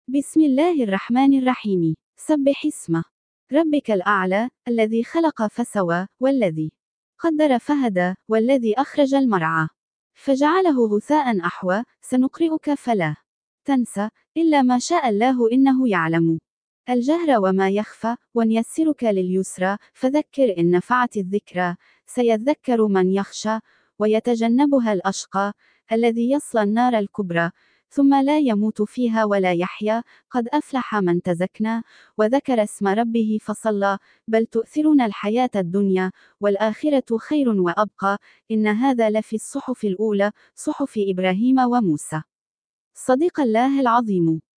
بسم الله الرحمن الرحيم. سبح اسم ربك الأعلى، الذي خلق فسوى، والذي قدر فهدى، والذي أخرج المرعى فجعله غثاء أحوى. سنقرئك فلا تنسى إلا ما شاء الله، إنه يعلم الجهر وما يخفى، ونيسرك لليسرى، فذكر إن نفعت الذكرى. سيذكر من يخشى، ويتجنبها الأشقى، الذي يصلى النار الكبرى، ثم لا يموت فيها ولا يحيا. قد أفلح من تزكى وذكر اسم ربه فصلى. بل تؤثرون الحياة الدنيا، والآخرة خير وأبقى. إن هذا لفي الصحف الأولى، صحف إبراهيم وموسى. صدق الله العظيم.